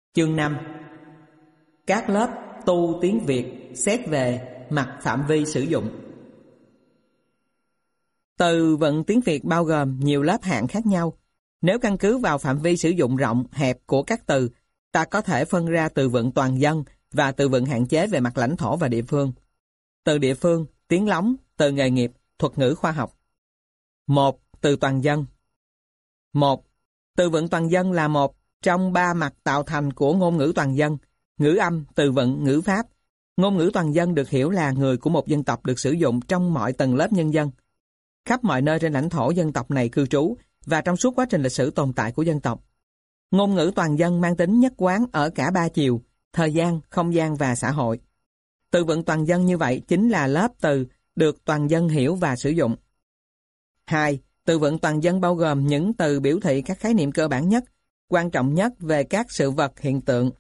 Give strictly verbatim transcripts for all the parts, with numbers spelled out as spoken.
Chương năm. Các lớp tu tiếng Việt xét về mặt phạm vi sử dụng. Từ vựng tiếng Việt bao gồm nhiều lớp hạng khác nhau. Nếu căn cứ vào phạm vi sử dụng rộng, hẹp của các từ, ta có thể phân ra từ vựng toàn dân và từ vựng hạn chế về mặt lãnh thổ và địa phương. Từ địa phương, tiếng lóng, từ nghề nghiệp, thuật ngữ khoa học. một. Từ toàn dân. một. Từ vựng toàn dân là một trong ba mặt tạo thành của ngôn ngữ toàn dân: ngữ âm, từ vựng, ngữ pháp. Ngôn ngữ toàn dân được hiểu là người của một dân tộc được sử dụng trong mọi tầng lớp nhân dân, khắp mọi nơi trên lãnh thổ dân tộc này cư trú và trong suốt quá trình lịch sử tồn tại của dân tộc. Ngôn ngữ toàn dân mang tính nhất quán ở cả ba chiều: thời gian, không gian và xã hội. Từ vựng toàn dân như vậy chính là lớp từ được toàn dân hiểu và sử dụng. hai. Từ vựng toàn dân bao gồm những từ biểu thị các khái niệm cơ bản nhất, quan trọng nhất về các sự vật, hiện tượng,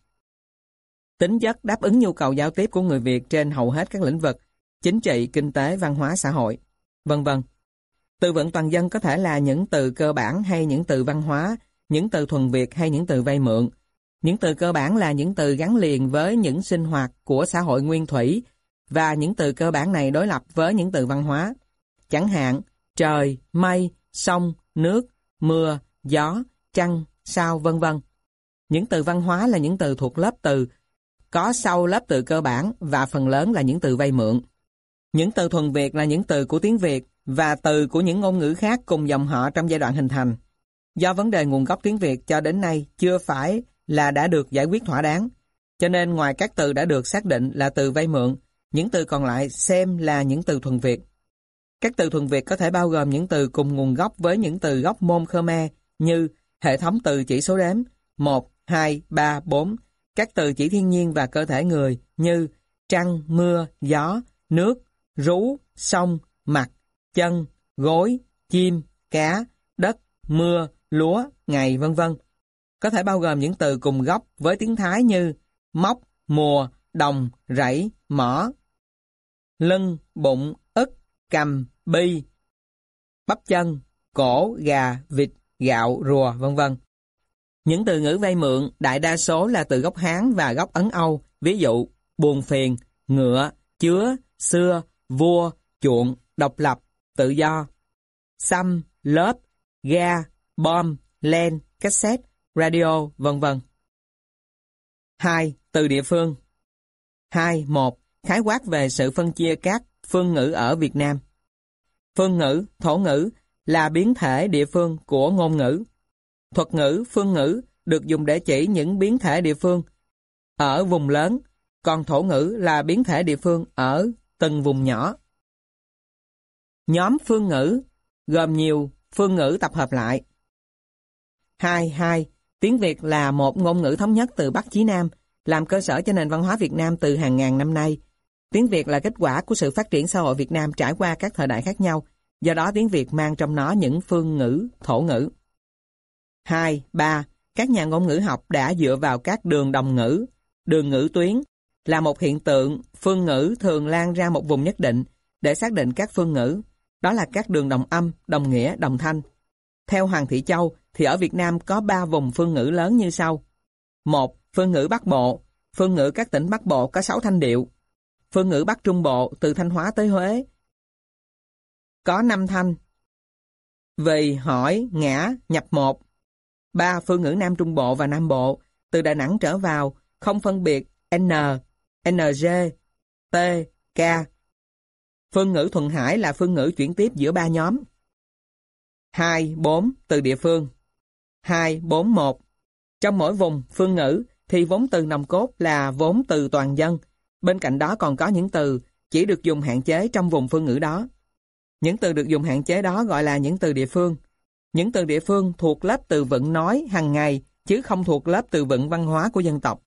tính chất đáp ứng nhu cầu giao tiếp của người Việt trên hầu hết các lĩnh vực: chính trị, kinh tế, văn hóa, xã hội, vân vân. Từ vựng toàn dân có thể là những từ cơ bản hay những từ văn hóa, những từ thuần Việt hay những từ vay mượn. Những từ cơ bản là những từ gắn liền với những sinh hoạt của xã hội nguyên thủy, và những từ cơ bản này đối lập với những từ văn hóa. Chẳng hạn, trời, mây, sông, nước, mưa, gió, trăng, sao, vân vân. Những từ văn hóa là những từ thuộc lớp từ có sau lớp từ cơ bản và phần lớn là những từ vay mượn. Những từ thuần Việt là những từ của tiếng Việt và từ của những ngôn ngữ khác cùng dòng họ trong giai đoạn hình thành. Do vấn đề nguồn gốc tiếng Việt cho đến nay chưa phải là đã được giải quyết thỏa đáng, cho nên ngoài các từ đã được xác định là từ vay mượn, những từ còn lại xem là những từ thuần Việt. Các từ thuần Việt có thể bao gồm những từ cùng nguồn gốc với những từ gốc Môn Khmer như hệ thống từ chỉ số đếm một, hai, ba, bốn, các từ chỉ thiên nhiên và cơ thể người như trăng, mưa, gió, nước, rú, sông, mặt, chân, gối, chim, cá, đất, mưa, lúa, ngày, vân vân. Có thể bao gồm những từ cùng gốc với tiếng Thái như móc, mùa, đồng, rẫy, mỏ, lưng, bụng, ức, cầm, bi, bắp chân, cổ, gà, vịt, gạo, rùa, vân vân. Những từ ngữ vay mượn đại đa số là từ gốc Hán và gốc Ấn Âu, ví dụ buồn phiền, ngựa, chứa, xưa, vua, chuộng, độc lập, tự do, xăm, lớp, ga, bom, len, cassette, radio, vân vân. hai. Từ địa phương. hai. một. Khái quát về sự phân chia các phương ngữ ở Việt Nam. Phương ngữ, thổ ngữ là biến thể địa phương của ngôn ngữ. Thuật ngữ, phương ngữ được dùng để chỉ những biến thể địa phương ở vùng lớn, còn thổ ngữ là biến thể địa phương ở từng vùng nhỏ. Nhóm phương ngữ gồm nhiều phương ngữ tập hợp lại. hai. hai. Tiếng Việt là một ngôn ngữ thống nhất từ Bắc chí Nam, làm cơ sở cho nền văn hóa Việt Nam từ hàng ngàn năm nay. Tiếng Việt là kết quả của sự phát triển xã hội Việt Nam trải qua các thời đại khác nhau, do đó tiếng Việt mang trong nó những phương ngữ, thổ ngữ. hai. ba. Các nhà ngôn ngữ học đã dựa vào các đường đồng ngữ, đường ngữ tuyến, là một hiện tượng phương ngữ thường lan ra một vùng nhất định để xác định các phương ngữ, đó là các đường đồng âm, đồng nghĩa, đồng thanh. Theo Hoàng Thị Châu thì ở Việt Nam có ba vùng phương ngữ lớn như sau. một. Phương ngữ Bắc Bộ. Phương ngữ các tỉnh Bắc Bộ có sáu thanh điệu. Phương ngữ Bắc Trung Bộ từ Thanh Hóa tới Huế có năm thanh. Vì, hỏi, ngã, nhập một. ba. Phương ngữ Nam Trung Bộ và Nam Bộ từ Đà Nẵng trở vào không phân biệt N, en giê, T, K. Phương ngữ Thuận Hải là phương ngữ chuyển tiếp giữa ba nhóm. hai. bốn. Từ địa phương. hai, bốn, một. Trong mỗi vùng phương ngữ thì vốn từ nòng cốt là vốn từ toàn dân. Bên cạnh đó còn có những từ chỉ được dùng hạn chế trong vùng phương ngữ đó. Những từ được dùng hạn chế đó gọi là những từ địa phương. Những từ địa phương thuộc lớp từ vựng nói hàng ngày, chứ không thuộc lớp từ vựng văn hóa của dân tộc.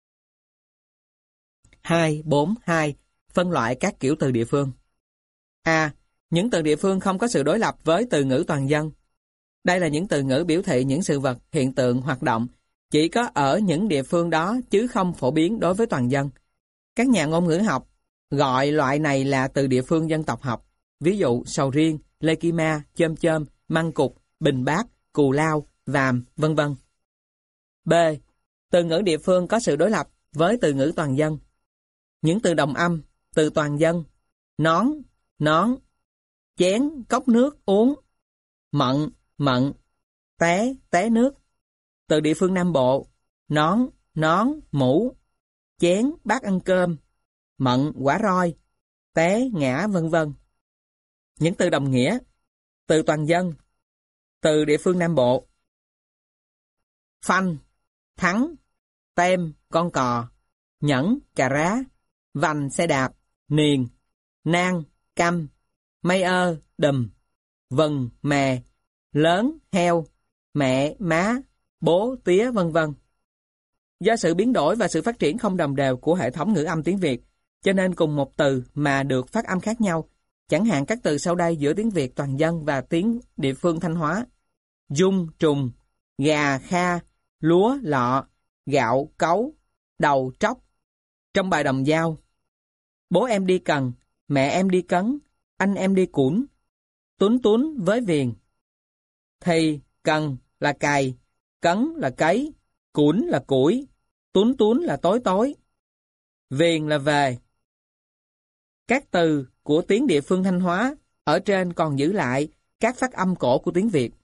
hai, bốn, hai. Phân loại các kiểu từ địa phương. A. Những từ địa phương không có sự đối lập với từ ngữ toàn dân. Đây là những từ ngữ biểu thị những sự vật, hiện tượng, hoạt động chỉ có ở những địa phương đó chứ không phổ biến đối với toàn dân. Các nhà ngôn ngữ học gọi loại này là từ địa phương dân tộc học, ví dụ sầu riêng, lê kim ma, chôm chôm, măng cụt, bình bát, cù lao, vàm, vân vân. B. Từ ngữ địa phương có sự đối lập với từ ngữ toàn dân. Những từ đồng âm, từ toàn dân, nón, nón, chén, cốc nước, uống, mận, mận, té, té nước. Từ địa phương Nam Bộ, nón, nón, mũ, chén, bát ăn cơm, mận, quả roi, té, ngã, vân vân. Những từ đồng nghĩa, từ toàn dân, từ địa phương Nam Bộ. Phanh, thắng, tem, con cò, nhẫn, cà rá, vành, xe đạp, niền, nang, căm, mây ơ, đùm, vần, mè, lớn, heo, mẹ, má, bố, tía, vân vân. Do sự biến đổi và sự phát triển không đồng đều của hệ thống ngữ âm tiếng Việt, cho nên cùng một từ mà được phát âm khác nhau. Chẳng hạn các từ sau đây giữa tiếng Việt toàn dân và tiếng địa phương Thanh Hóa: dung, trùng, gà, kha, lúa, lọ, gạo, cấu, đầu, tróc. Trong bài đồng dao: bố em đi cần, mẹ em đi cấn, anh em đi củn, tún tún với viền. Thì cần là cày, cấn là cấy, củn là củi, tún tún là tối tối, viền là về. Các từ của tiếng địa phương Thanh Hóa ở trên còn giữ lại các phát âm cổ của tiếng Việt.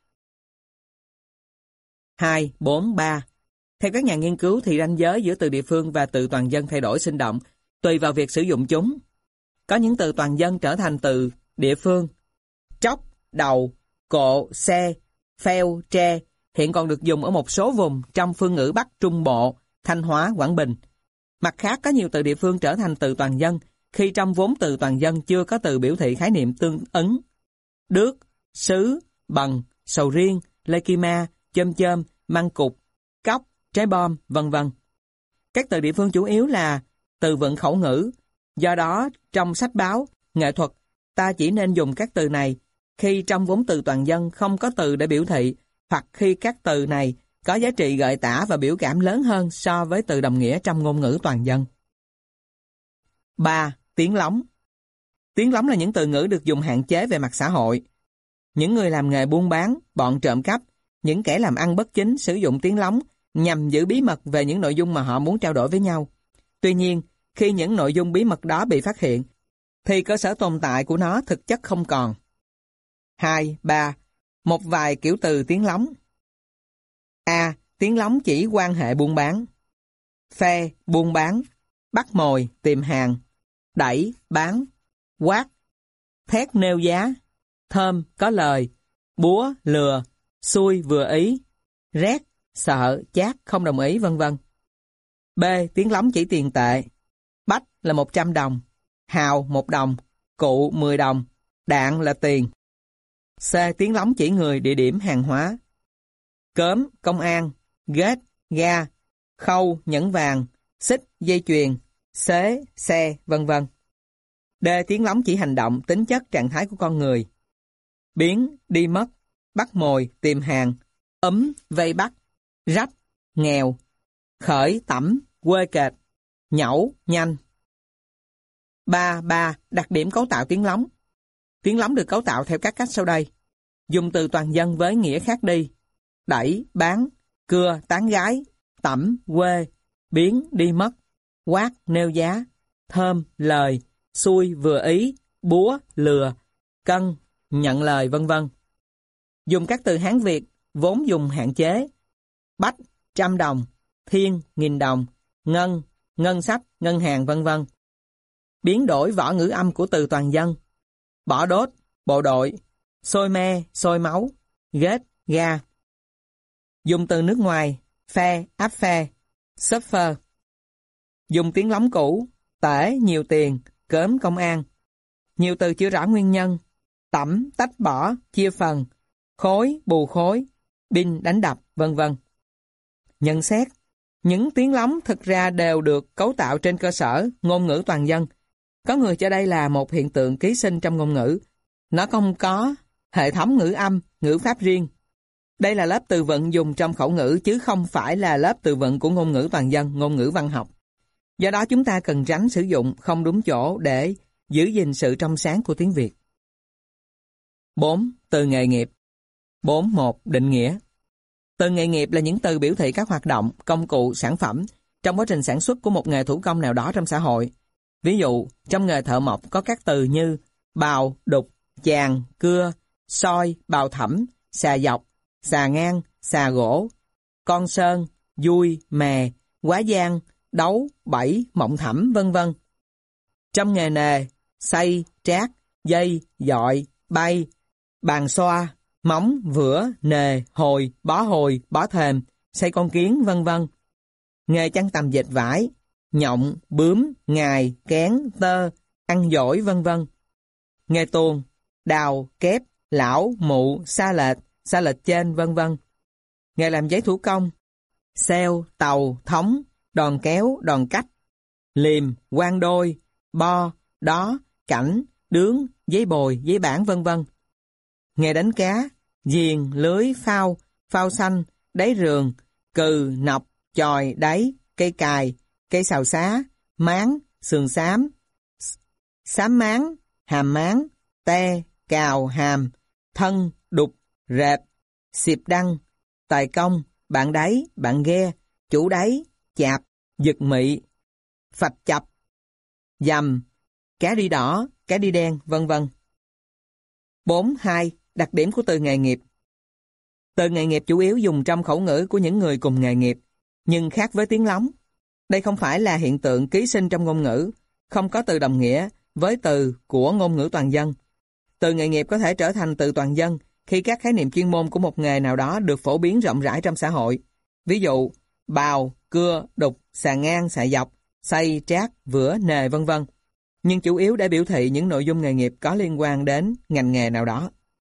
hai, bốn, ba. Theo các nhà nghiên cứu thì ranh giới giữa từ địa phương và từ toàn dân thay đổi sinh động, tùy vào việc sử dụng chúng. Có những từ toàn dân trở thành từ địa phương. Tróc, đầu, cộ, xe, pheo, tre hiện còn được dùng ở một số vùng trong phương ngữ Bắc Trung Bộ, Thanh Hóa, Quảng Bình. Mặt khác, có nhiều từ địa phương trở thành từ toàn dân khi trong vốn từ toàn dân chưa có từ biểu thị khái niệm tương ứng. Đước, sứ, bần, sầu riêng, lê kim ma, chôm chôm, măng cục, cóc, trái bom, vân vân. Các từ địa phương chủ yếu là từ vựng khẩu ngữ. Do đó, trong sách báo, nghệ thuật, ta chỉ nên dùng các từ này khi trong vốn từ toàn dân không có từ để biểu thị, hoặc khi các từ này có giá trị gợi tả và biểu cảm lớn hơn so với từ đồng nghĩa trong ngôn ngữ toàn dân. ba. Tiếng lóng. Tiếng lóng là những từ ngữ được dùng hạn chế về mặt xã hội. Những người làm nghề buôn bán, bọn trộm cắp, những kẻ làm ăn bất chính sử dụng tiếng lóng nhằm giữ bí mật về những nội dung mà họ muốn trao đổi với nhau. Tuy nhiên, khi những nội dung bí mật đó bị phát hiện, thì cơ sở tồn tại của nó thực chất không còn. hai, ba. Một vài kiểu từ tiếng lóng. A. Tiếng lóng chỉ quan hệ buôn bán. Phê, buôn bán. Bắt mồi, tìm hàng. Đẩy, bán. Quát, thét nêu giá. Thơm, có lời. Búa, lừa. Xui, vừa ý. Rét, sợ, chát, không đồng ý, vân vân. B. Tiếng lóng chỉ tiền tệ. Bách là một trăm đồng. Hào, một đồng. Cụ, mười đồng. Đạn là tiền. C. Tiếng lóng chỉ người, địa điểm, hàng hóa. Cớm, công an. Ghét, ga. Khâu, nhẫn vàng. Xích, dây chuyền. Xế, xe, vân vân. D. Tiếng lóng chỉ hành động, tính chất, trạng thái của con người. Biến, đi mất. Bắt mồi, tìm hàng. Ấm, vây bắt. Rách, nghèo. Khởi, tẩm, quê kệt. Nhẩu, nhanh. ba. ba. Đặc điểm cấu tạo tiếng lóng. Tiếng lóng được cấu tạo theo các cách sau đây. Dùng từ toàn dân với nghĩa khác đi. Đẩy, bán, cưa, tán gái, tẩm, quê, biến, đi mất, quát, nêu giá, thơm, lời, xui, vừa ý, búa, lừa, cân, nhận lời, vân vân. Dùng các từ Hán Việt vốn dùng hạn chế. Bách, trăm đồng, thiên, nghìn đồng, ngân, ngân sách, ngân hàng, vân vân. Biến đổi võ ngữ âm của từ toàn dân. Bỏ đốt, bộ đội, sôi me, sôi máu, ghét, ga. Dùng từ nước ngoài, phe, áp phe, shopper. Dùng tiếng lóng cũ, tể, nhiều tiền, cớm, công an. Nhiều từ chưa rõ nguyên nhân, tẩm, tách bỏ, chia phần, khối, bù khối, binh, đánh đập, vân vân. Nhận xét, những tiếng lóng thực ra đều được cấu tạo trên cơ sở ngôn ngữ toàn dân. Có người cho đây là một hiện tượng ký sinh trong ngôn ngữ. Nó không có hệ thống ngữ âm, ngữ pháp riêng. Đây là lớp từ vựng dùng trong khẩu ngữ chứ không phải là lớp từ vựng của ngôn ngữ toàn dân, ngôn ngữ văn học. Do đó chúng ta cần tránh sử dụng không đúng chỗ để giữ gìn sự trong sáng của tiếng Việt. bốn. Từ nghề nghiệp. bốn. một. Định nghĩa. Từ nghề nghiệp là những từ biểu thị các hoạt động, công cụ, sản phẩm trong quá trình sản xuất của một nghề thủ công nào đó trong xã hội. Ví dụ, trong nghề thợ mộc có các từ như bào, đục, chàng, cưa, soi, bào thẩm, xà dọc, xà ngang, xà gỗ, con sơn, dui, mè, quá giang, đấu, bẫy, mộng thẩm, vân vân. Trong nghề nề, xay, trát, dây, dọi, bay, bàn xoa, móng, vữa, nề, hồi, bó hồi, bó thềm, xây con kiến, vân vân. Nghề chăn tằm dệt vải, nhộng, bướm, ngài, kén, tơ, ăn dổi, vân vân. Nghề tuồng, đào, kép, lão, mụ, sa lệch, sa lệch trên, vân vân. Nghề làm giấy thủ công, xeo, tàu, thống, đòn kéo, đòn cách, liềm, quan đôi, bo, đó, cảnh, đướng, giấy bồi, giấy bản, vân vân. Nghề đánh cá, diền, lưới, phao, phao xanh, đáy rường, cừ, nọc, chòi, đáy, cây cài, cây xào xá, máng, sườn xám, xám máng, hàm máng, te, cào, hàm, thân, đục, rệp, xịp đăng, tài công, bạn đáy, bạn ghe, chủ đáy, chạp, giật mị, phạch chập, dầm, cá đi đỏ, cá đi đen, vân vân. bốn. hai. Đặc điểm của từ nghề nghiệp. Từ nghề nghiệp chủ yếu dùng trong khẩu ngữ của những người cùng nghề nghiệp, nhưng khác với tiếng lóng. Đây không phải là hiện tượng ký sinh trong ngôn ngữ, không có từ đồng nghĩa với từ của ngôn ngữ toàn dân. Từ nghề nghiệp có thể trở thành từ toàn dân khi các khái niệm chuyên môn của một nghề nào đó được phổ biến rộng rãi trong xã hội. Ví dụ, bào, cưa, đục, xà ngang, xà dọc, xay, trát, vữa, nề, vân vân. Nhưng chủ yếu để biểu thị những nội dung nghề nghiệp có liên quan đến ngành nghề nào đó.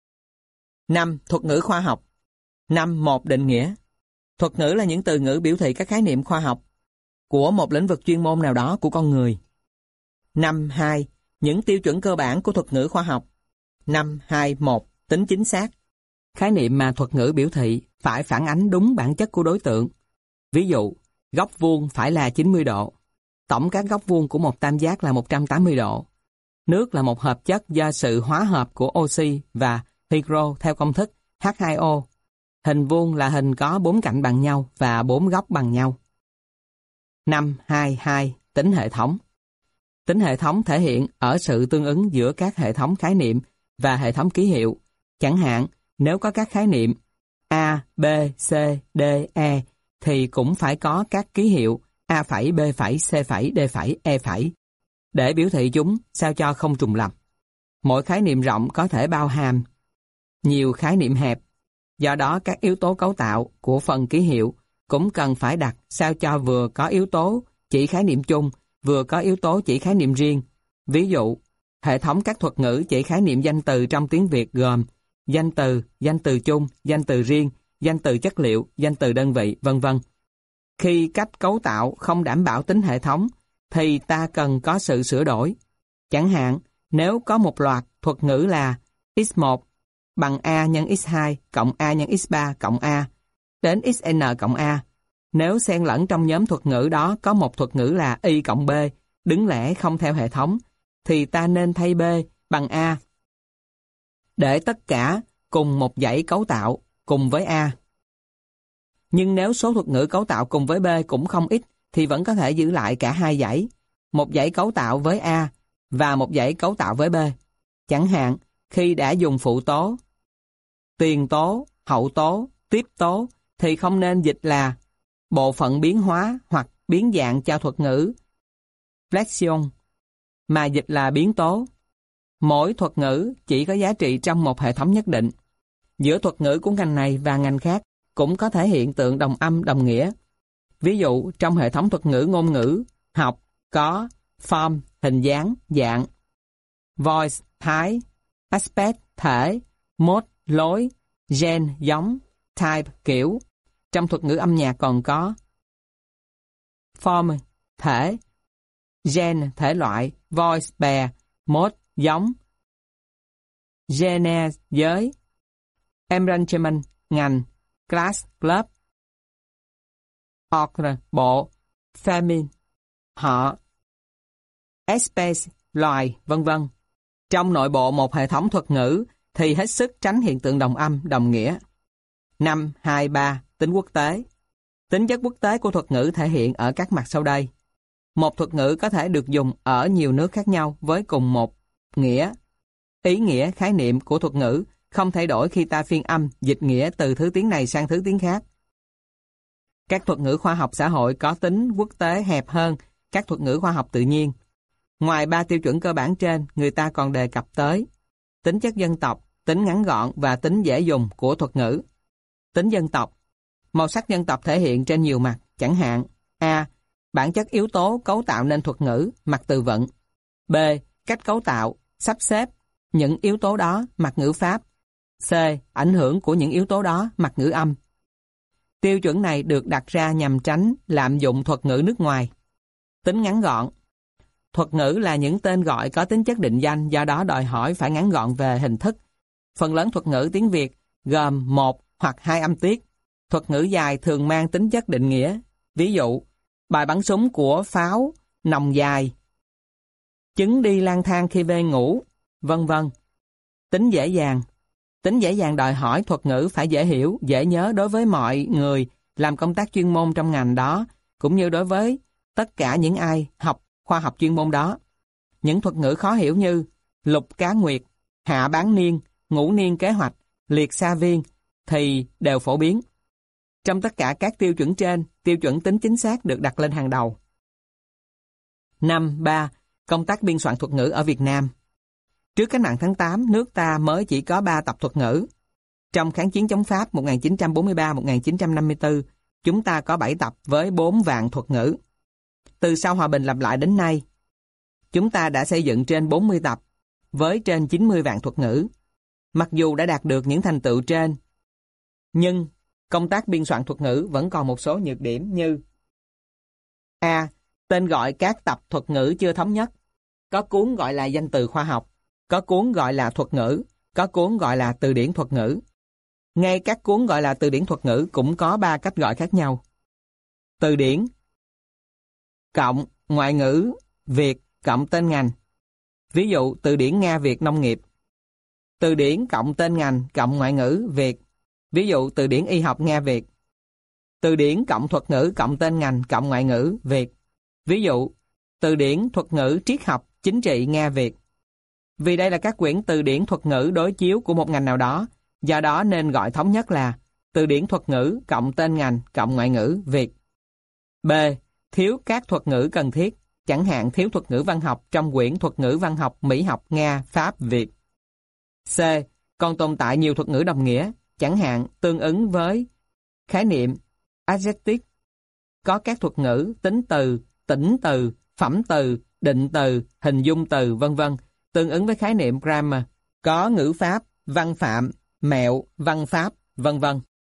năm. Thuật ngữ khoa học. năm. một. Định nghĩa. Thuật ngữ là những từ ngữ biểu thị các khái niệm khoa học của một lĩnh vực chuyên môn nào đó của con người. năm. hai. Những tiêu chuẩn cơ bản của thuật ngữ khoa học. năm. hai. một. Tính chính xác. Khái niệm mà thuật ngữ biểu thị phải phản ánh đúng bản chất của đối tượng. Ví dụ, góc vuông phải là chín mươi độ. Tổng các góc vuông của một tam giác là một trăm tám mươi độ. Nước là một hợp chất do sự hóa hợp của oxy và hydro theo công thức H hai O. Hình vuông là hình có bốn cạnh bằng nhau và bốn góc bằng nhau. năm. hai. hai. Tính hệ thống. Tính hệ thống thể hiện ở sự tương ứng giữa các hệ thống khái niệm và hệ thống ký hiệu. Chẳng hạn, nếu có các khái niệm A, B, C, D, E thì cũng phải có các ký hiệu A phẩy, B phẩy, C phẩy, D phẩy, E phẩy để biểu thị chúng sao cho không trùng lặp. Mỗi khái niệm rộng có thể bao hàm nhiều khái niệm hẹp. Do đó các yếu tố cấu tạo của phần ký hiệu cũng cần phải đặt sao cho vừa có yếu tố chỉ khái niệm chung, vừa có yếu tố chỉ khái niệm riêng. Ví dụ, hệ thống các thuật ngữ chỉ khái niệm danh từ trong tiếng Việt gồm danh từ, danh từ chung, danh từ riêng, danh từ chất liệu, danh từ đơn vị, vân vân. Khi cách cấu tạo không đảm bảo tính hệ thống, thì ta cần có sự sửa đổi. Chẳng hạn, nếu có một loạt thuật ngữ là x một bằng A nhân x hai cộng A nhân x ba cộng A đến xn cộng A, nếu xen lẫn trong nhóm thuật ngữ đó có một thuật ngữ là y cộng B, đứng lẻ không theo hệ thống, thì ta nên thay B bằng A để tất cả cùng một dãy cấu tạo cùng với A. Nhưng nếu số thuật ngữ cấu tạo cùng với B cũng không ít, thì vẫn có thể giữ lại cả hai dãy, một dãy cấu tạo với A và một dãy cấu tạo với B. Chẳng hạn, khi đã dùng phụ tố, tiền tố, hậu tố, tiếp tố, thì không nên dịch là bộ phận biến hóa hoặc biến dạng cho thuật ngữ flexion, mà dịch là biến tố. Mỗi thuật ngữ chỉ có giá trị trong một hệ thống nhất định. Giữa thuật ngữ của ngành này và ngành khác cũng có thể hiện tượng đồng âm đồng nghĩa. Ví dụ, trong hệ thống thuật ngữ ngôn ngữ, học, có, form, hình dáng, dạng, voice, thái, aspect, thể, mode, lối, gen, giống, type, kiểu. Trong thuật ngữ âm nhạc còn có form, thể, gen, thể loại, voice, bè, mode, giống, genre, giới, arrangement, ngành, class, club, order, bộ, family, họ, espèce, loài, vân vân. Trong nội bộ một hệ thống thuật ngữ thì hết sức tránh hiện tượng đồng âm, đồng nghĩa. năm, hai, ba. tính quốc tế. Tính chất quốc tế của thuật ngữ thể hiện ở các mặt sau đây. Một thuật ngữ có thể được dùng ở nhiều nước khác nhau với cùng một nghĩa. Ý nghĩa, khái niệm của thuật ngữ không thay đổi khi ta phiên âm, dịch nghĩa từ thứ tiếng này sang thứ tiếng khác. Các thuật ngữ khoa học xã hội có tính quốc tế hẹp hơn các thuật ngữ khoa học tự nhiên. Ngoài ba tiêu chuẩn cơ bản trên, người ta còn đề cập tới tính chất dân tộc, tính ngắn gọn và tính dễ dùng của thuật ngữ. Tính dân tộc. Màu sắc dân tộc thể hiện trên nhiều mặt, chẳng hạn A. Bản chất yếu tố cấu tạo nên thuật ngữ, mặt từ vựng. B. Cách cấu tạo, sắp xếp những yếu tố đó, mặt ngữ pháp. C. Ảnh hưởng của những yếu tố đó, mặt ngữ âm. Tiêu chuẩn này được đặt ra nhằm tránh lạm dụng thuật ngữ nước ngoài. Tính ngắn gọn. Thuật ngữ là những tên gọi có tính chất định danh, do đó đòi hỏi phải ngắn gọn về hình thức. Phần lớn thuật ngữ tiếng Việt gồm một hoặc hai âm tiết. Thuật ngữ dài thường mang tính chất định nghĩa. Ví dụ, bài bắn súng của pháo, nòng dài, trứng đi lang thang khi về ngủ, vân vân. Tính dễ dàng. Tính dễ dàng đòi hỏi thuật ngữ phải dễ hiểu, dễ nhớ đối với mọi người làm công tác chuyên môn trong ngành đó, cũng như đối với tất cả những ai học khoa học chuyên môn đó. Những thuật ngữ khó hiểu như lục cá nguyệt, hạ bán niên, ngũ niên kế hoạch, liệt sa viên thì đều phổ biến. Trong tất cả các tiêu chuẩn trên, tiêu chuẩn tính chính xác được đặt lên hàng đầu. năm. ba. Công tác biên soạn thuật ngữ ở Việt Nam. Trước cách mạng tháng tám, nước ta mới chỉ có ba tập thuật ngữ. Trong kháng chiến chống Pháp một nghìn chín trăm bốn mươi ba đến một nghìn chín trăm năm mươi tư, chúng ta có bảy tập với bốn vạn thuật ngữ. Từ sau hòa bình lập lại đến nay, chúng ta đã xây dựng trên bốn mươi tập với trên chín mươi vạn thuật ngữ. Mặc dù đã đạt được những thành tựu trên, nhưng công tác biên soạn thuật ngữ vẫn còn một số nhược điểm như A. Tên gọi các tập thuật ngữ chưa thống nhất. Có cuốn gọi là danh từ khoa học, có cuốn gọi là thuật ngữ, có cuốn gọi là từ điển thuật ngữ. Ngay các cuốn gọi là từ điển thuật ngữ cũng có ba cách gọi khác nhau. Từ điển cộng ngoại ngữ Việt cộng tên ngành. Ví dụ từ điển Nga Việt nông nghiệp. Từ điển cộng tên ngành cộng ngoại ngữ Việt. Ví dụ từ điển y học Nga Việt. Từ điển cộng thuật ngữ cộng tên ngành cộng ngoại ngữ Việt. Ví dụ từ điển thuật ngữ triết học chính trị Nga Việt. Vì đây là các quyển từ điển thuật ngữ đối chiếu của một ngành nào đó, do đó nên gọi thống nhất là từ điển thuật ngữ cộng tên ngành cộng ngoại ngữ Việt. B. Thiếu các thuật ngữ cần thiết, chẳng hạn thiếu thuật ngữ văn học trong quyển thuật ngữ văn học Mỹ học Nga, Pháp, Việt. C. Còn tồn tại nhiều thuật ngữ đồng nghĩa, chẳng hạn tương ứng với khái niệm adjective. Có các thuật ngữ tính từ, tĩnh từ, phẩm từ, định từ, hình dung từ, vân vân tương ứng với khái niệm grammar. Có ngữ pháp, văn phạm, mẹo, văn pháp, vân vân.